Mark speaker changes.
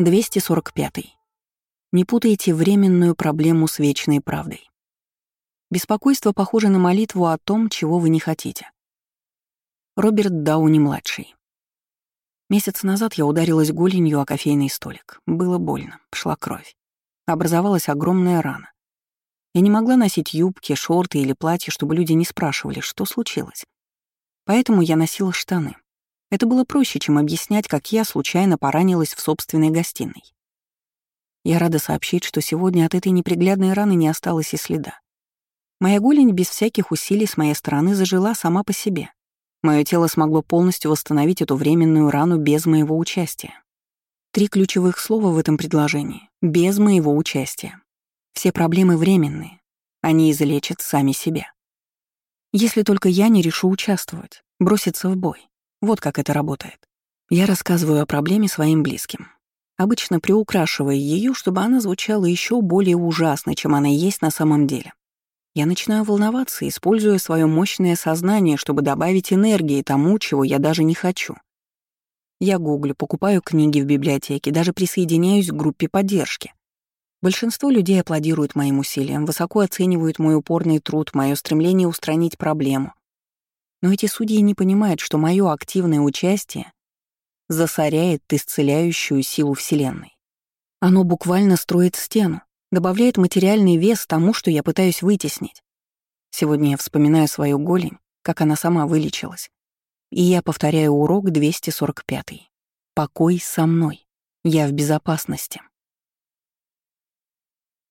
Speaker 1: 245. Не путайте временную проблему с вечной правдой. Беспокойство похоже на молитву о том, чего вы не хотите. Роберт Дауни-младший. Месяц назад я ударилась голенью о кофейный столик. Было больно, шла кровь. Образовалась огромная рана. Я не могла носить юбки, шорты или платья, чтобы люди не спрашивали, что случилось. Поэтому я носила штаны. Это было проще, чем объяснять, как я случайно поранилась в собственной гостиной. Я рада сообщить, что сегодня от этой неприглядной раны не осталось и следа. Моя голень без всяких усилий с моей стороны зажила сама по себе. Мое тело смогло полностью восстановить эту временную рану без моего участия. 3 ключевых слова в этом предложении — без моего участия. Все проблемы временные. Они излечат сами себя. Если только я не решу участвовать, броситься в бой. Вот как это работает. Я рассказываю о проблеме своим близким, обычно приукрашивая ее, чтобы она звучала еще более ужасно, чем она есть на самом деле. Я начинаю волноваться, используя свое мощное сознание, чтобы добавить энергии тому, чего я даже не хочу. Я гуглю, покупаю книги в библиотеке, даже присоединяюсь к группе поддержки. Большинство людей аплодируют моим усилиям, высоко оценивают мой упорный труд, мое стремление устранить проблему. Но эти судьи не понимают, что мое активное участие засоряет исцеляющую силу Вселенной. Оно буквально строит стену, добавляет материальный вес тому, что я пытаюсь вытеснить. Сегодня я вспоминаю свою голень, как она сама вылечилась. И я повторяю урок 245. Покой со мной. Я в безопасности.